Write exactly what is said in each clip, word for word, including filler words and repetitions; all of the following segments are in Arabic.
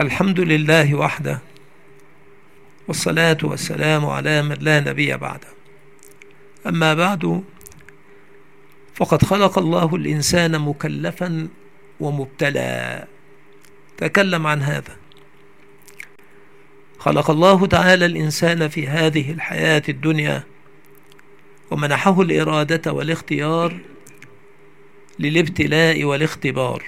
الحمد لله وحده، والصلاة والسلام على من لا نبي بعده. أما بعد، فقد خلق الله الإنسان مكلفا ومبتلى. تكلم عن هذا. خلق الله تعالى الإنسان في هذه الحياة الدنيا ومنحه الإرادة والاختيار للابتلاء والاختبار.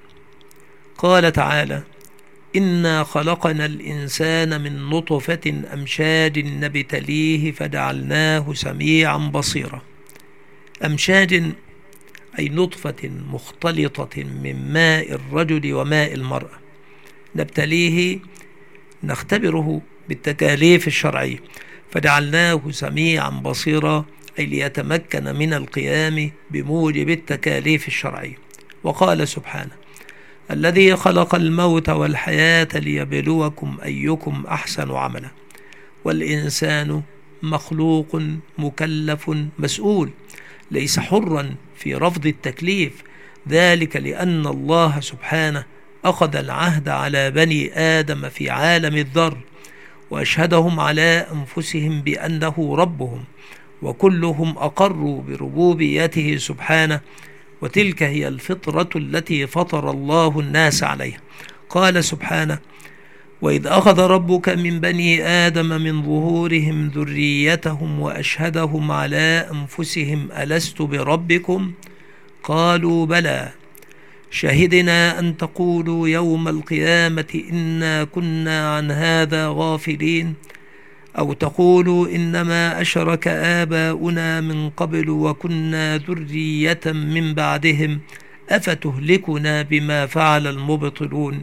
قال تعالى: إنا خلقنا الإنسان من نطفة أمشاج نبتليه فجعلناه سميعا بصيرا. أمشاج أي نطفة مختلطة من ماء الرجل وماء المرأة، نبتليه نختبره بالتكاليف الشرعية، فجعلناه سميعا بصيرا أي ليتمكن من القيام بموجب التكاليف الشرعية. وقال سبحانه: الذي خلق الموت والحياة ليبلوكم أيكم أحسن عملا. والإنسان مخلوق مكلف مسؤول، ليس حرا في رفض التكليف، ذلك لأن الله سبحانه أخذ العهد على بني آدم في عالم الذر، وأشهدهم على أنفسهم بأنه ربهم، وكلهم أقروا بربوبيته سبحانه، وتلك هي الفطرة التي فطر الله الناس عليها. قال سبحانه: وإذ أخذ ربك من بني آدم من ظهورهم ذريتهم وأشهدهم على أنفسهم ألست بربكم قالوا بلى شهدنا أن تقولوا يوم القيامة إنا كنا عن هذا غافلين أو تقولوا إنما أشرك آباؤنا من قبل وكنا ذرية من بعدهم أفتهلكنا بما فعل المبطلون.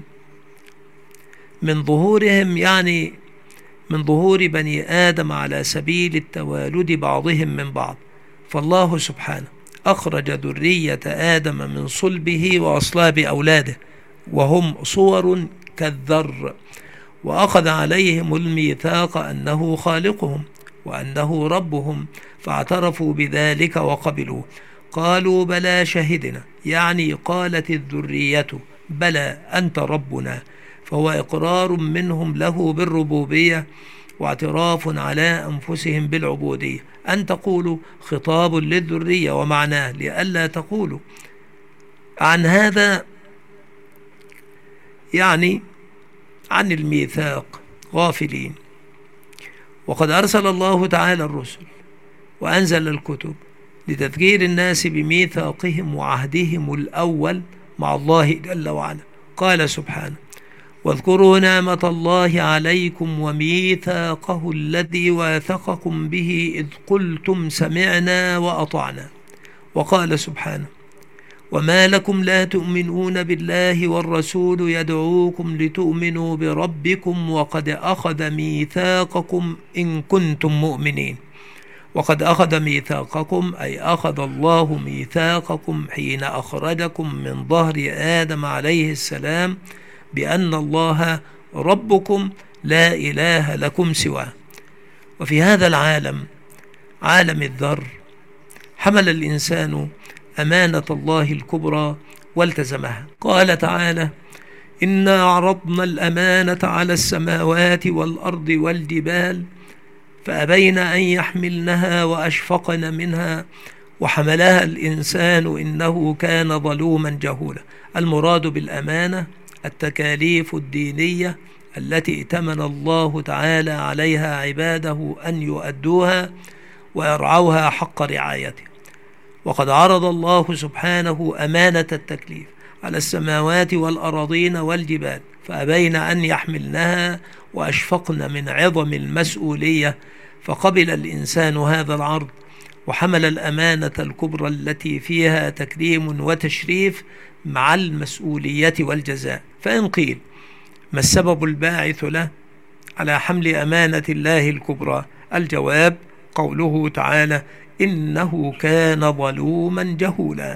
من ظهورهم يعني من ظهور بني آدم على سبيل التوالد بعضهم من بعض، فالله سبحانه أخرج ذرية آدم من صلبه وأصلاب أولاده وهم صور كالذر، وأخذ عليهم الميثاق أنه خالقهم وأنه ربهم، فاعترفوا بذلك وقبلوا. قالوا بلى شهدنا، يعني قالت الذرية بلى أنت ربنا، فهو إقرار منهم له بالربوبية واعتراف على أنفسهم بالعبودية. أن تقولوا خطاب للذرية، ومعناه لئلا تقولوا عن هذا، يعني عن الميثاق غافلين. وقد أرسل الله تعالى الرسل وأنزل الكتب لتذكير الناس بميثاقهم وعهدهم الأول مع الله جل وعلا. قال سبحانه: واذكروا نعمة الله عليكم وميثاقه الذي واثقكم به إذ قلتم سمعنا وأطعنا. وقال سبحانه: وما لكم لا تؤمنون بالله والرسول يدعوكم لتؤمنوا بربكم وقد أخذ ميثاقكم إن كنتم مؤمنين. وقد أخذ ميثاقكم أي أخذ الله ميثاقكم حين أخرجكم من ظهر آدم عليه السلام بأن الله ربكم لا إله لكم سواه. وفي هذا العالم، عالم الذر، حمل الإنسان أمانة الله الكبرى والتزمها. قال تعالى: إنا عرضنا الأمانة على السماوات والأرض والجبال فأبين أن يحملنها وأشفقن منها وحملها الإنسان إنه كان ظلوما جهولا. المراد بالأمانة التكاليف الدينية التي ائتمن الله تعالى عليها عباده أن يؤدوها ويرعوها حق رعايته. وقد عرض الله سبحانه أمانة التكليف على السماوات والأراضين والجبال فأبين أن يحملنها وأشفقن من عظم المسؤولية، فقبل الإنسان هذا العرض وحمل الأمانة الكبرى التي فيها تكريم وتشريف مع المسؤولية والجزاء. فإن قيل: ما السبب الباعث له على حمل أمانة الله الكبرى؟ الجواب: قوله تعالى: إنه كان ظلوما جهولا،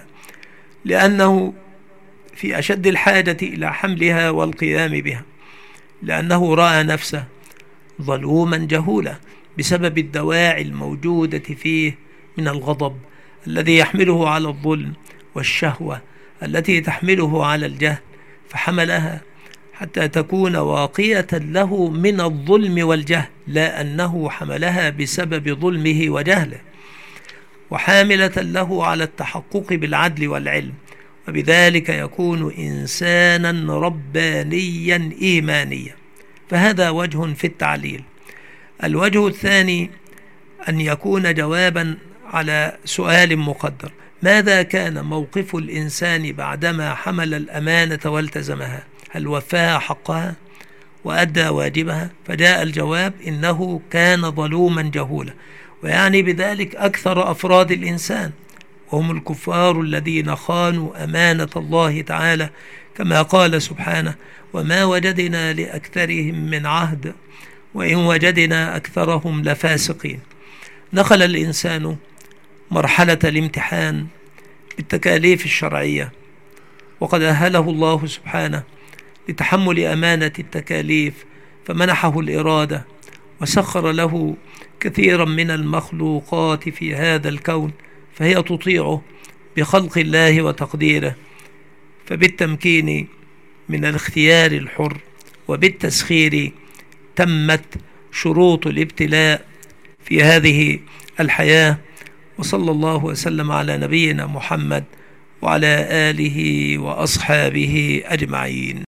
لأنه في أشد الحاجة إلى حملها والقيام بها، لأنه رأى نفسه ظلوما جهولا بسبب الدواعي الموجودة فيه من الغضب الذي يحمله على الظلم، والشهوة التي تحمله على الجهل، فحملها حتى تكون واقية له من الظلم والجهل، لا أنه حملها بسبب ظلمه وجهله، وحاملة له على التحقق بالعدل والعلم، وبذلك يكون إنسانا ربانيا إيمانيا. فهذا وجه في التعليل. الوجه الثاني أن يكون جوابا على سؤال مقدر: ماذا كان موقف الإنسان بعدما حمل الأمانة والتزمها؟ هل وفاها حقها وأدى واجبها؟ فجاء الجواب: إنه كان ظلوما جهولا، ويعني بذلك أكثر أفراد الإنسان، وهم الكفار الذين خانوا أمانة الله تعالى، كما قال سبحانه: وما وجدنا لأكثرهم من عهد وإن وجدنا أكثرهم لفاسقين. دخل الإنسان مرحلة الامتحان بالتكاليف الشرعية، وقد أهله الله سبحانه لتحمل أمانة التكاليف، فمنحه الإرادة وسخر له كثيرا من المخلوقات في هذا الكون، فهي تطيعه بخلق الله وتقديره. فبالتمكين من الاختيار الحر وبالتسخير تمت شروط الابتلاء في هذه الحياة. وصلى الله وسلم على نبينا محمد وعلى آله وأصحابه أجمعين.